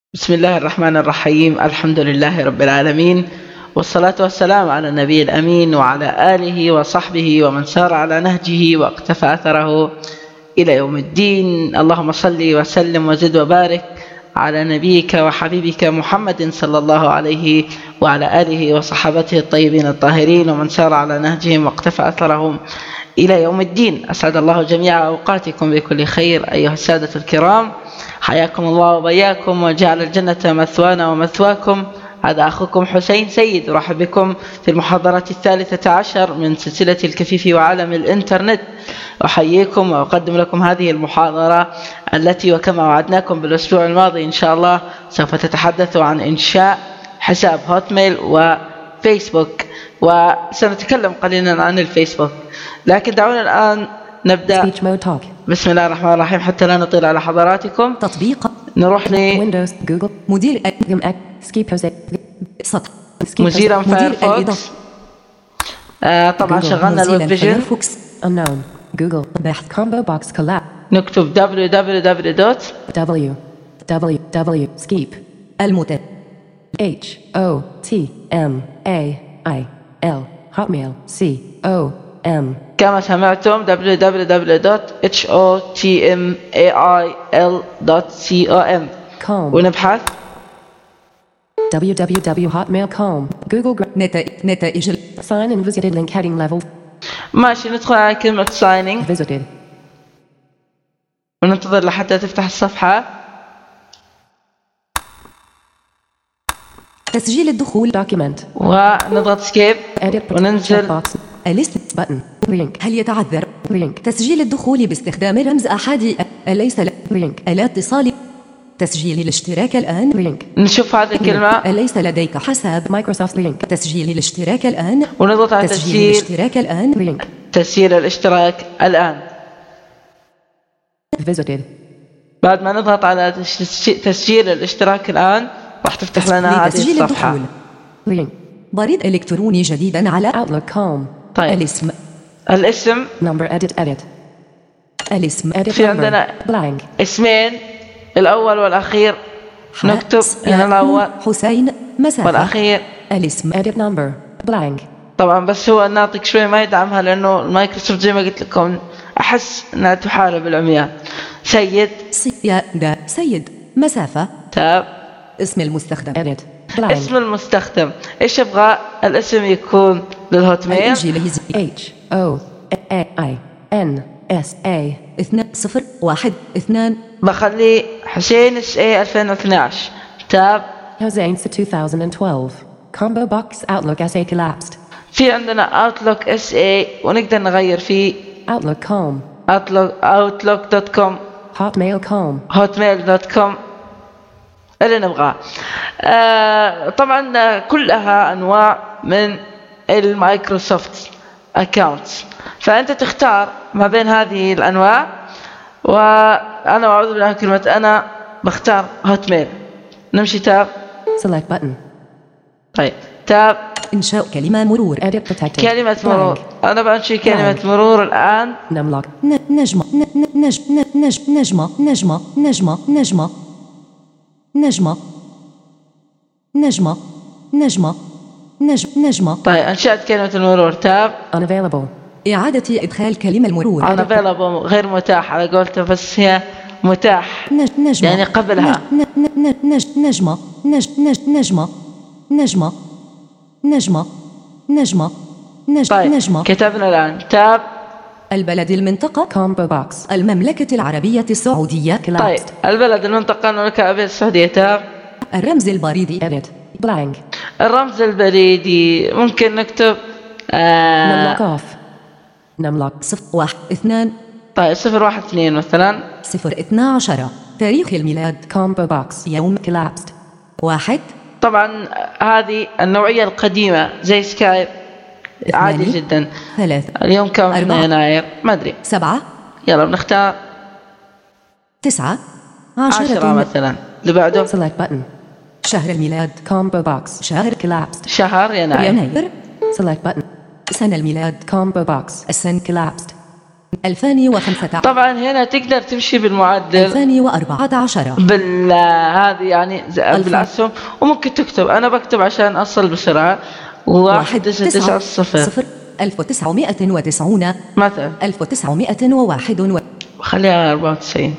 بسم الله الرحمن الرحيم. الحمد لله رب العالمين، والصلاة والسلام على النبي الأمين وعلى آله وصحبه ومن سار على نهجه واقتفى أثره إلى يوم الدين. اللهم صل وسلم وزد وبارك على نبيك وحبيبك محمد صلى الله عليه وعلى آله وصحابته الطيبين الطاهرين ومن سار على نهجهم واقتفى أثرهم إلى يوم الدين. أسعد الله جميع أوقاتكم بكل خير أيها السادة الكرام، حياكم الله وبياكم وجعل الجنة مثوانا ومثواكم. هذا أخوكم حسين سيد، رحب بكم في المحاضرة 13 من سلسلة الكفيف وعالم الإنترنت. أحييكم وأقدم لكم هذه المحاضرة التي وكما وعدناكم بالأسبوع الماضي إن شاء الله سوف تتحدث عن إنشاء حساب هوتميل وفيسبوك، وسنتكلم قليلا عن الفيسبوك، لكن دعونا الآن نبدأ. بسم الله الرحمن الرحيم. حتى لا نطيل على حضراتكم، تطبيق نروح ويندوز جوجل مدير مزيرا فايرفوكس. طبعا شغلنا الويب فيجن. جوجل بحث كومبو بوكس كولاب، نكتب www.skip المتن HOTMAIL HOTMAIL كما سمعتم www.hotmail.com ونبحث www.hotmail.com جوجل نتائج sign in visited link heading level. ماشي، ندخل على كلمة signing visited وننتظر لحتى تفتح الصفحة. تسجيل الدخول document ونضغط skip وننزل list button link. هل يتعذر link تسجيل الدخول باستخدام رمز أحادي أليس link الاتصال تسجيل الاشتراك الآن link. نشوف هذه الكلمة أليس لديك حساب مايكروسوفت link تسجيل الاشتراك الآن ونضغط على تسجيل الاشتراك الآن link. تسجيل الاشتراك الآن. visited بعد ما نضغط على تسجيل الاشتراك الآن راح تفتح لنا هذه الصفحة. link بريد إلكتروني جديدا على outlook.com. طيب الاسم number edit الاسم edit في عندنا blank اسمين، الأول والأخير نكتب هنا الأول حسين مسافة والأخير الاسم edit number blank. طبعا بس هو الناطق شوي ما يدعمها لأنه المايكروسوفت زي ما قلت لكم أحس أنها تحارب العميان. سيد مسافة تاب اسم المستخدم edit blank. اسم المستخدم إيش يبغى الاسم يكون للهوتميل؟ HOSAINSA201 بخلي حسين SA 2012 تاب Hussein 2012 combo box outlook SA collapsed. في عندنا outlook SA ونقدر نغير فيه outlook.com outlook.com hotmail.com اللي نبغاه. طبعا كلها أنواع من المايكروسوفت أكاونتس، فأنت تختار ما بين هذه الأنواع، وأنا أعوذ بالله من كلمة أنا بختار هوتميل. نمشي تاب select button. طيب تاب إنشاء كلمة مرور edit protected كلمة مرور. أنا بنشي كلمة مرور الآن. نملك نجمة نجمة نجمة نجمة نجمة نجمة نجمة نجمة نجمة نجمة. طيب أنشأت كلمة المرور تاب unavailable إعادة إدخال كلمة المرور unavailable غير متاح على قولته، بس هي متاح نجمة يعني قبلها نجمة نجمة نجمة نجمة نجمة طيب نجمة. كتبنا الآن تاب البلد المنطقة كومبو بوكس المملكة العربية السعودية كلاست. طيب البلد المنطقة المملكة العربية السعودية تاب الرمز البريدي edit blank. الرمز البريدي ممكن نكتب نملك اوف نملك 012 طيب 012 مثلا 012 تاريخ الميلاد كومبو بوكس يوم كولابست 1. طبعا هذه النوعية القديمة زي سكايب عادي جدا. 3 اليوم كم يناير ما أدري 7 يلا بنختار 9 10 مثلا. اللي بعده select button شهر الميلاد كومبو بوكس شهر كولابست شهر يناير select button سنة الميلاد كومبو بوكس السنة كولابست 2015 طبعا هنا تقدر تمشي بالمعدل 2014 هذه يعني بالأسهم، وممكن تكتب. أنا بكتب عشان أصل بسرعة. 1990 1990 مثلا 1901 خليها 94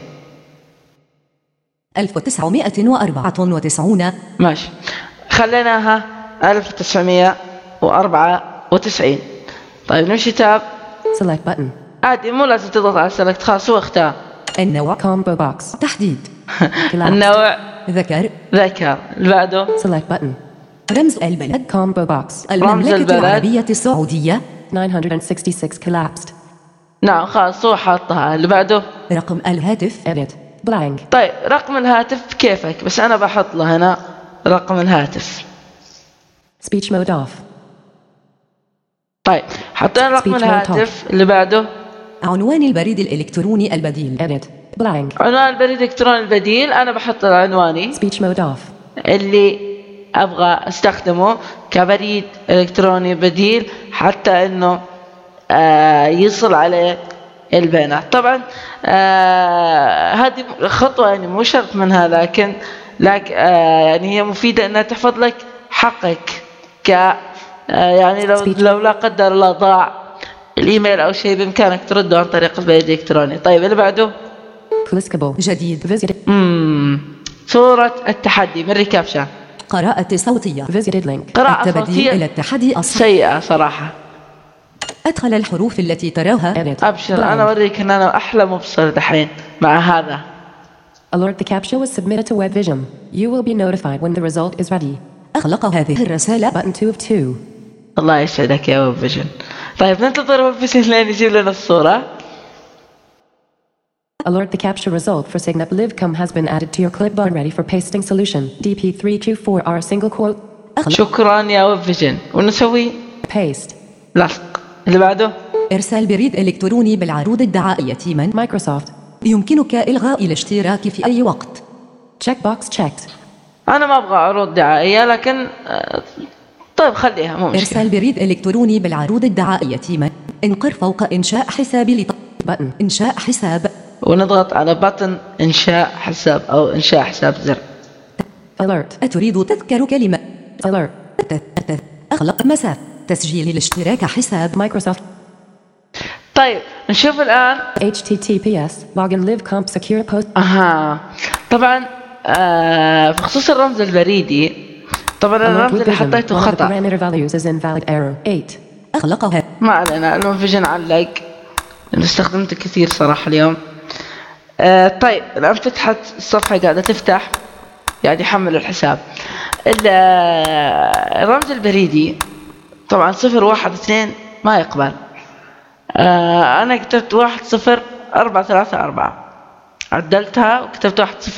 1994 ماشي. خليناها 1994. طيب نمشي تاب. Select button. عادي مو لازم تضغط على سلكت، خلاص هو اختار. النوع combo box تحديد. النوع ذكر اللي بعده Select button. رمز البلد combo box رمز المملكة البلد العربية السعودية 966 collapsed. نعم خلاص هو حاطها. اللي بعده رقم الهاتف Edit. Blank. طيب رقم الهاتف كيفك، بس أنا بحط له هنا رقم الهاتف. Speech mode off. طيب حطينا رقم Speech mode الهاتف. اللي بعده عنوان البريد الإلكتروني البديل Edit. Blank. عنوان البريد الإلكتروني البديل. أنا بحط عنواني Speech mode off. اللي أبغى استخدمه كبريد إلكتروني بديل حتى إنه يصل عليه البيانات. طبعا هذه خطوة يعني مو شرط منها، لكن يعني هي مفيدة إنها تحفظ لك حقك يعني لو لا قدر الله ضاع الإيميل أو شيء بإمكانك ترده عن طريق البريد الإلكتروني. طيب اللي بعده Clickable. جديد Visited. صورة التحدي من ريكابشا. قراءة صوتية Visited link. قراءة التبديل إلى صوتية التحدي سيئة صراحة. أدخل الحروف التي تراها Edit. أبشر Blank. أنا أوريك إن أنا أحلى مبصر دحين مع هذا. Alert: the captcha was submitted to Web Vision. You will be notified when the result is ready. أغلق هذه الرسالة Button 2 of 2. الله يسعدك يا ويب فيجن. طيب ننتظر ويب فيجن لين يجيب لنا الصورة. Alert: the captcha result for Signap Livecom has been added to your clipboard ready for pasting solution. DP3Q4R single quote. شكرا يا ويب فيجن. ونسوي Paste. لصق. اللي بعده إرسال بريد إلكتروني بالعروض الدعائية من Microsoft. يمكنك إلغاء الاشتراك في أي وقت. Checkbox checked. أنا ما أبغى عروض دعائية لكن طيب خليها مو مشكلة. إرسال بريد إلكتروني بالعروض الدعائية من انقر فوق إنشاء حساب Button. إنشاء حساب ونضغط على بطن إنشاء حساب أو إنشاء حساب زر. Alert. أتريد تذكر كلمة Alert. أغلق مسافة تسجيل الاشتراك حساب Microsoft. طيب نشوف الآن. HTTPS. Login Livecom secure post. طبعا بخصوص الرمز البريدي طبعا الرمز اللي حطيته One of the خطأ. parameter values is invalid error. 8. أغلقها ما علينا. الويب فيجن علق اللي استخدمته كثير صراحة اليوم. طيب الآن فتحت الصفحة قاعدة تفتح يعني حمل الحساب. الرمز البريدي طبعا 012 ما يقبل. أنا كتبت 10434 عدلتها وكتبت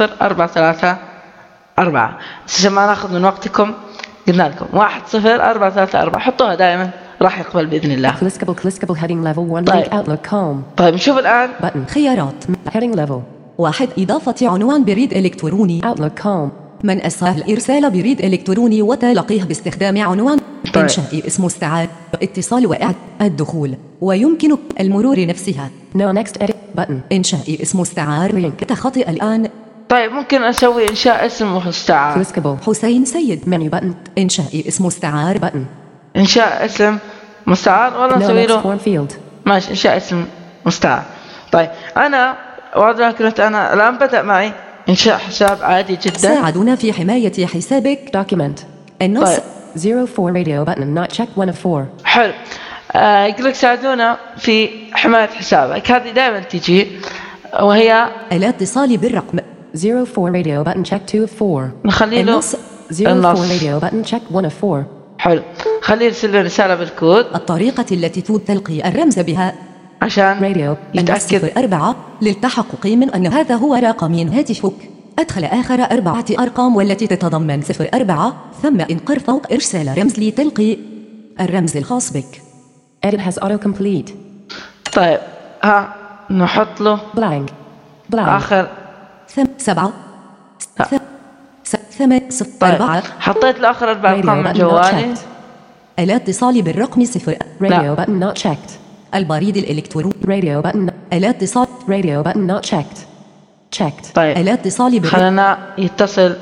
10434 بس عشان ما ناخذ من وقتكم قلنا لكم 10434 حطوها دائما راح يقبل بإذن الله. Clickable heading level 1 طيب. link Outlook.com. طيب نشوف الآن. Button. خيارات Heading level. 1 إضافة عنوان بريد إلكتروني Outlook.com. من السهل إرسال بريد إلكتروني وتلقيه باستخدام عنوان طيب. إنشاء اسم مستعار اتصال وإعادة الدخول ويمكن المرور نفسها No next edit. Button. إنشاء اسم مستعار تخطئ الآن طيب ممكن أسوي إنشاء اسم مستعار. Clickable. حسين سيد Menu button. إنشاء اسم مستعار Button. إنشاء اسم مستعار ولا No نسوي next له form field. ماشي إنشاء اسم مستعار. طيب أنا واضح كنت أنا الآن بدأ معي إنشاء حساب عادي جدا. ساعدونا في حماية حسابك Document. النص طيب. 04 radio button not checked 1 of 4. حلو. يقول لك ساعدونا في حماية حسابك. هذه دائما تجي وهي الاتصال بالرقم 04 radio button checked 2 of 4. نخلي له النص 04 radio button checked 1 of 4. حلو. خليه يرسل لي رسالة بالكود الطريقة التي تلقي الرمز بها عشان Radio. نتأكد. 04 للتحقق من أن هذا هو رقم هاتفك أدخل آخر 4 أرقام والتي تتضمن 04 ثم انقر فوق إرسال رمز لتلقي الرمز الخاص بك. Edit has autocomplete. طيب نحط له Blank. Blank. آخر. 7 لا. 8 طيب 4 حطيت له آخر 4 Radio أرقام من button not جوالي. checked. الاتصال بالرقم 0 Radio button not checked. البريد الإلكتروني. Radio button. آلات اتصال. Radio button not checked. Checked. طيب آلات اتصال خلنا يتصل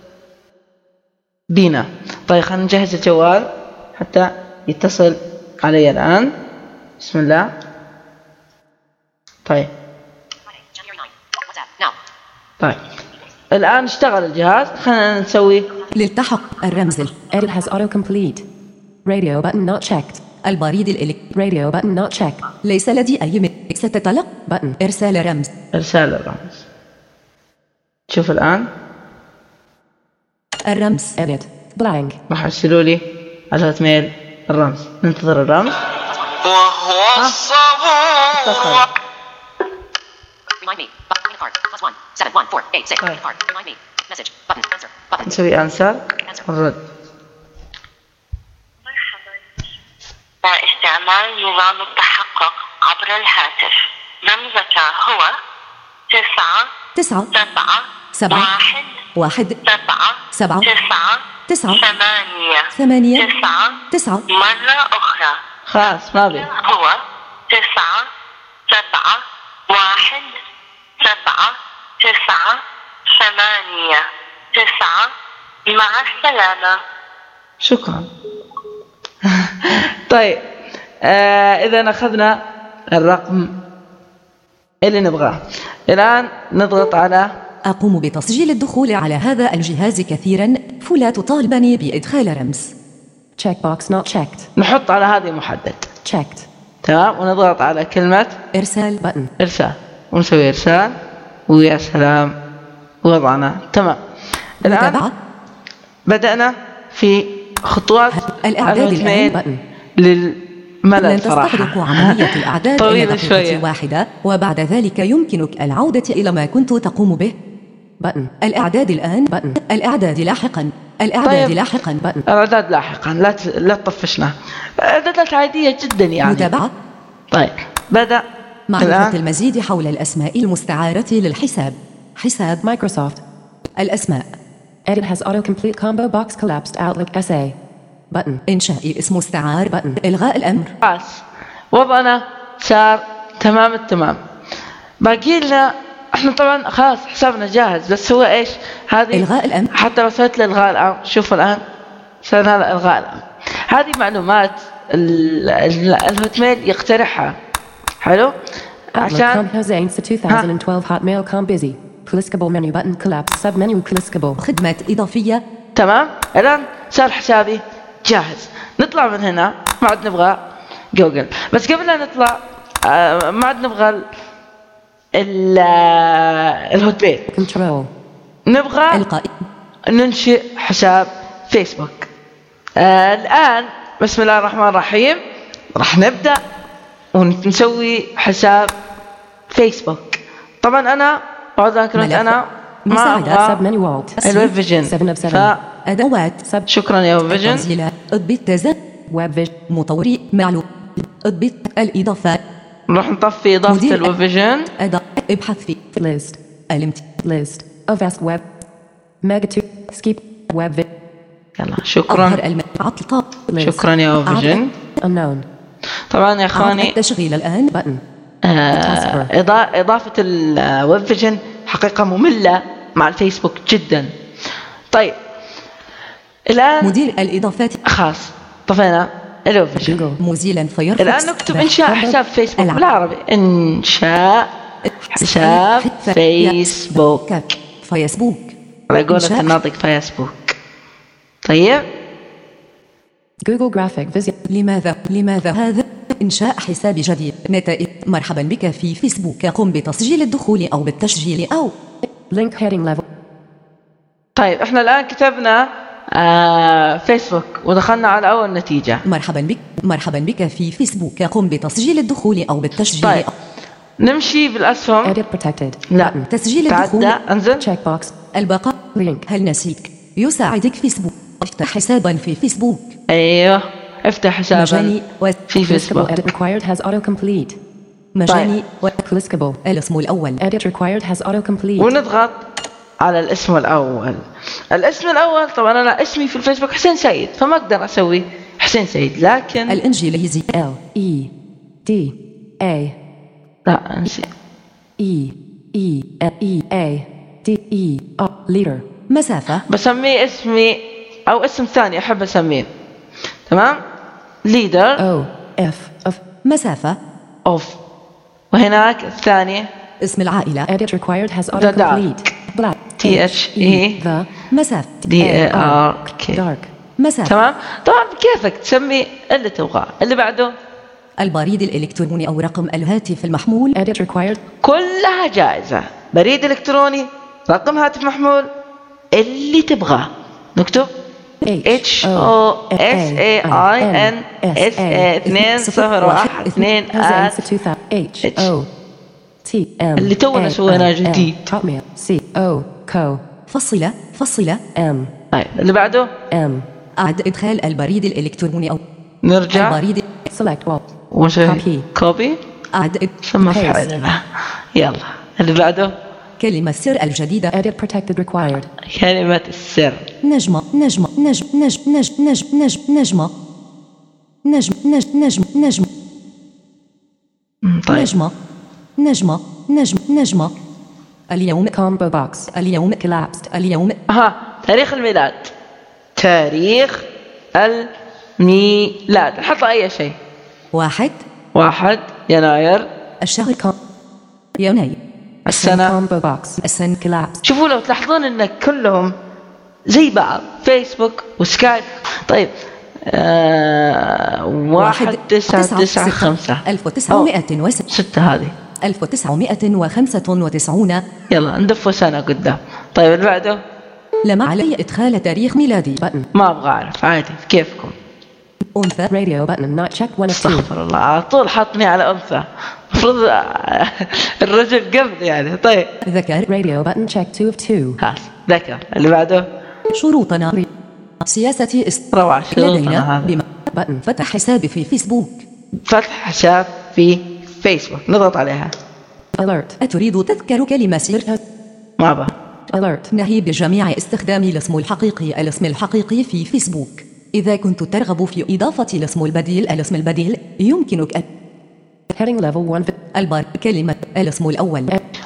بينا. طيب خلنا نجهز الجوال حتى يتصل علي الآن. بسم الله. طيب الآن اشتغل الجهاز. خلنا نسوي للتحق الرمز. Edit has autocomplete. Radio button not checked. البريد الإلكتروني. Radio button not checked. ليس لدي أي ستتلقى Button. إرسال رمز. إرسال الرمز. شوف الآن الرمز. Edit. Blank. راح يرسلوا لي على الهوت ميل الرمز. ننتظر الرمز. وهو الصبور. Remind me. Button card. +1 7 1 4 8 6. Card. Remind me. Message. Button. Answer. Button. نسوي أنسر الرد. واستعمال نظام التحقق عبر الهاتف. رمزك هو 9 7 7 1 7 9 8 9 مرة أخرى خلاص ما بي. هو 9 7 1 7 8 9. مع السلامة. شكرا. طيب إذا أخذنا الرقم اللي نبغاه الآن نضغط على أقوم بتسجيل الدخول على هذا الجهاز كثيرا فلا تطالبني بإدخال رمز. Checkbox not checked. نحط على هذه محدد. Checked. تمام ونضغط على كلمة إرسال. Button. إرسال ونسوي إرسال ويا سلام وضعنا تمام. الآن متابعة. بدأنا في خطوات الإعداد الهوت ميل الآن. للملل لن صراحة تستغرق عملية الإعداد طويلة إلا شوية. دقيقة واحدة وبعد ذلك يمكنك العودة إلى ما كنت تقوم به. Button. الإعداد الآن. Button. الإعداد لاحقا. الإعداد طيب. لاحقا. Button. الإعداد لاحقا لا تطفشنا. إعدادات عادية جدا يعني. متابعة. طيب بدأ معرفة الآن. المزيد حول الأسماء المستعارة للحساب. حساب Microsoft. الأسماء. Edit has autocomplete combo box collapsed Outlook SA. Button. إنشاء اسم مستعار. Button. إلغاء الأمر. خلاص وضعنا صار تمام التمام. باقي لنا احنا طبعا خلاص حسابنا جاهز بس هو ايش هذه إلغاء الأمر. حتى لو سويت الغاء الامر شوفوا الان صار هذا الغاء الامر. هذه معلومات الهوت ميل يقترحها. حلو عشان Outlook.com Hosane 2012 Hotmail.com busy. Clickable menu button collapse submenu clickable. خدمات إضافية. تمام. الان صار حسابي جاهز. نطلع من هنا ما عاد نبغى جوجل بس قبل لا نطلع ما عاد نبغى الهوت ميل. Control. نبغى إلقاء. ننشئ حساب فيسبوك. الآن بسم الله الرحمن الرحيم راح نبدأ ونسوي حساب فيسبوك. طبعا أنا بعد ذلك أنا ما مساعدة. Submenu أبغى alt. الويب فيجن 7 of 7. أدوات. شكرا يا ويب فيجن. تنزيلات. اضبط تزن. Web vision. مطوري معلوم. اضبط الإضافات. نروح نطفي إضافة مدير الويب فيجن. أداة. ابحث في List. List. of S web. Mega 2. Skip. Web vid. يلا أظهر شكرا. عطل طاب. List. شكرا يا ويب فيجن. Unknown. طبعا يا إخواني التشغيل الآن. Button. إضافة الويب فيجن حقيقة مملة مع الفيسبوك جدا. طيب الآن مدير الإضافات. خلاص طفينا الويب فيجن. Google. موزيلا فايرفوكس. الآن نكتب إنشاء حساب فيسبوك العب. بالعربي. إنشاء حساب فيسبوك. فيسبوك. على قولة إنشاء. الناطق فيسبوك. طيب Google graphic visit. لماذا هذا؟ إنشاء حساب جديد. نتائج. مرحبا بك في فيسبوك. قم بتسجيل الدخول أو بالتسجيل أو Link heading level. طيب إحنا الآن كتبنا فيسبوك ودخلنا على أول نتيجة. مرحبا بك في فيسبوك. قم بتسجيل الدخول أو بالتسجيل طيب أو نمشي بالأسهم. Edit protected. لا تسجيل الدخول. تعدى انزل. Checkbox. البقاء. Link. هل نسيت؟ يساعدك فيسبوك. افتح حسابا في فيسبوك. أيوه افتح حسابا مجاني في Clickable فيسبوك. edit required has autocomplete. مجاني Clickable. الاسم الأول. Edit required has autocomplete. ونضغط على الاسم الأول. الاسم الأول طبعا أنا اسمي في الفيسبوك حسين سيد فما أقدر أسوي حسين سيد لكن الإنجليزي. L E D A لا نسي. E E E A D E leader. مسافة. بسميه اسمي أو اسم ثاني أحب أسميه. تمام. leader O F of مسافة. of. وهناك الثاني اسم العائلة. edit required has The autocomplete. Black THE the مسافة. DARK. dark. مسافة. تمام. طبعا كيفك تسمي اللي تبغاه. اللي بعده البريد الإلكتروني أو رقم الهاتف المحمول. edit required كلها جائزة. بريد إلكتروني، رقم هاتف محمول، اللي تبغاه. نكتب HOSAINSA2012@. اللي تونا سويناه جديد. فصلة. M طيب اللي بعده M أعد إدخال البريد الإلكتروني أو نرجع البريد. select all ونسوي كوبي أعد ثم فعلنا. يلا اللي بعده كلمة السر الجديدة. edit protected required. كلمة السر. نجمة نجمة نجم نجم نجم نجم نجم نجمة نجم نجم نجم نجم طيب نجمة نجمة نجم نجمة. اليوم combo box اليوم collapsed. اليوم تاريخ الميلاد. تاريخ الميلاد نحط أي شيء. 1 يناير. الشهر يناير. السنة. combo box السنة collapsed. شوفوا لو تلاحظون ان كلهم زي بعض. فيسبوك وسكايب. طيب 1995 6 هذه 1995. يلا ندفوا سنة قدام. طيب اللي بعده لم علي إدخال تاريخ ميلادي. button ما أبغى أعرف عادي كيفكم. أنثى. radio button not check 1 of 2. استغفر الله على طول حطني على أنثى. المفروض الرجل قبل يعني. طيب ذكر. radio button check 2 of 2. خلاص ذكر. اللي بعده شروطنا. سياسة روعة لدينا شروطنا هذا. بما button فتح حسابي في فيسبوك. فتح حساب في فيسبوك نضغط عليها. alert أتريد تذكر كلمة سر؟ ما أبغى. alert نهي بجميع استخدام الاسم الحقيقي في فيسبوك. إذا كنت ترغب في إضافة الاسم البديل يمكنك heading level 1 كلمة الاسم الأول.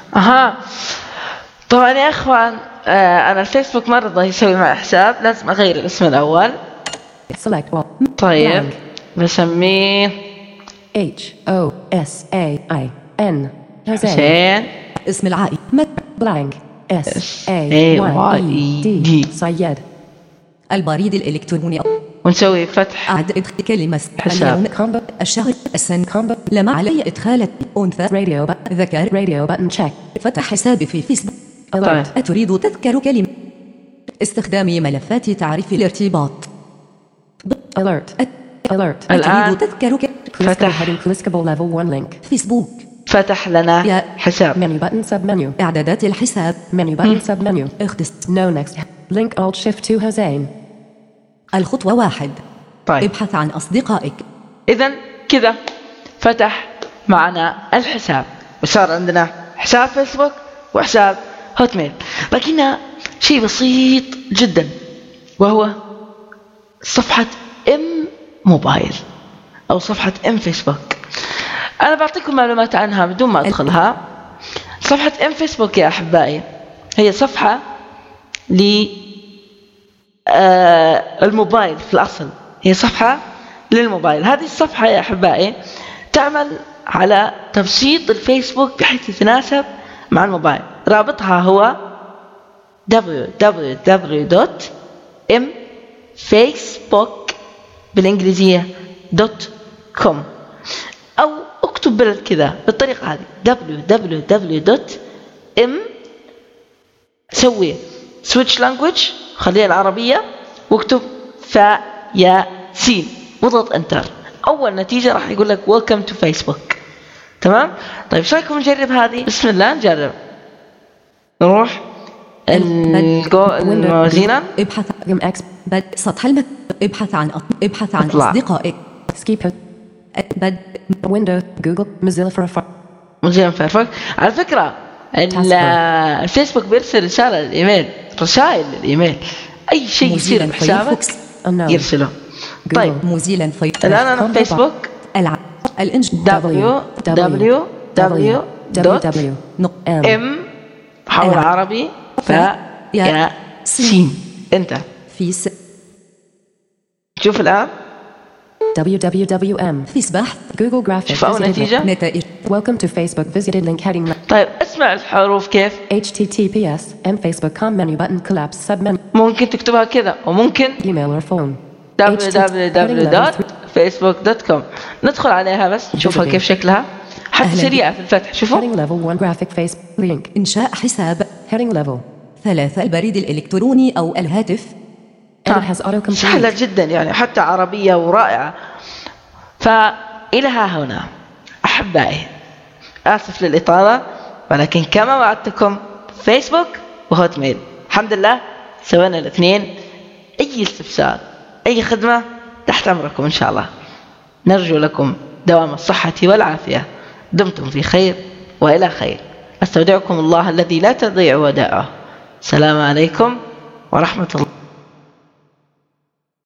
طبعا يا إخوان أنا الفيسبوك ما رضى يسوي معي حساب. لازم أغير الاسم الأول. select all. طيب بسميه HOSAIN حسين. اسم العائلة. blank SAYED سيد. البريد الإلكتروني. ونسوي فتح أعد إدخال كلمة حساب. اليوم combo الشهر السنة combo لم علي إدخال أنثى radio ذكر radio button check فتح حسابي في فيسبوك. طيب أتريد تذكر كلمة استخدام ملفات تعريف الارتباط. alert الآن أتريد تذكر فتح heading clickable level 1 link فيسبوك. فتح لنا حساب. menu button sub menu إعدادات الحساب. menu button sub menu اختص no next link alt shift to Hussein. الخطوة 1. طيب ابحث عن أصدقائك. إذن كذا فتح معنا الحساب وصار عندنا حساب فيسبوك وحساب هوت ميل. لكنها شيء بسيط جدا وهو صفحة ام موبايل أو صفحة ام فيسبوك. أنا بعطيكم معلومات عنها بدون ما أدخلها. صفحة ام فيسبوك يا أحبائي هي صفحة للموبايل. في الأصل هي صفحة للموبايل. هذه الصفحة يا أحبائي تعمل على تبسيط الفيسبوك بحيث يتناسب مع الموبايل. رابطها هو www.mfacebook بالإنجليزية .com أو اكتب كذا بالطريقة هذه www.m سوي switch language خليها العربية واكتب فياسين واضغط انتر. أول نتيجة راح يقول لك welcome to Facebook. تمام. طيب ايش رايكم نجرب هذه؟ بسم الله نجرب. نروح الموازينا. ابحث عن سطح المكتب. ابحث عن أصدقائك. skip window Google Mozilla موزيلا فايرفوكس. على فكرة الفيسبوك بيرسل رسالة للإيميل. رسائل للإيميل أي شيء يصير بحسابك يرسله. طيب موزيلا الآن أنا في فيسبوك. حول عربي يا سين. انت في شوف الآن www.m في بحث Google Graphics. شوف أول نتيجة. نتائج. Welcome to Facebook. Visited link heading. طيب اسمع الحروف كيف. HTTPS Facebook.com menu button collapse submenu. ممكن تكتبها كذا وممكن email or phone. www.facebook.com. ندخل عليها بس نشوفها كيف شكلها حتى سريعة في الفتح. شوفوا Heading level 1 graphic face link. إنشاء حساب. Heading level 3 البريد الإلكتروني أو الهاتف. Edit has auto complete. سهلة جدا يعني حتى عربية ورائعة. فإلى ها هنا أحبائي، آسف للإطالة، ولكن كما وعدتكم فيسبوك وهوت ميل الحمد لله سوينا الاثنين. أي استفسار أي خدمة تحت أمركم إن شاء الله. نرجو لكم دوام الصحة والعافية. دمتم في خير وإلى خير. أستودعكم الله الذي لا تضيع ودائعه. السلام عليكم ورحمة الله.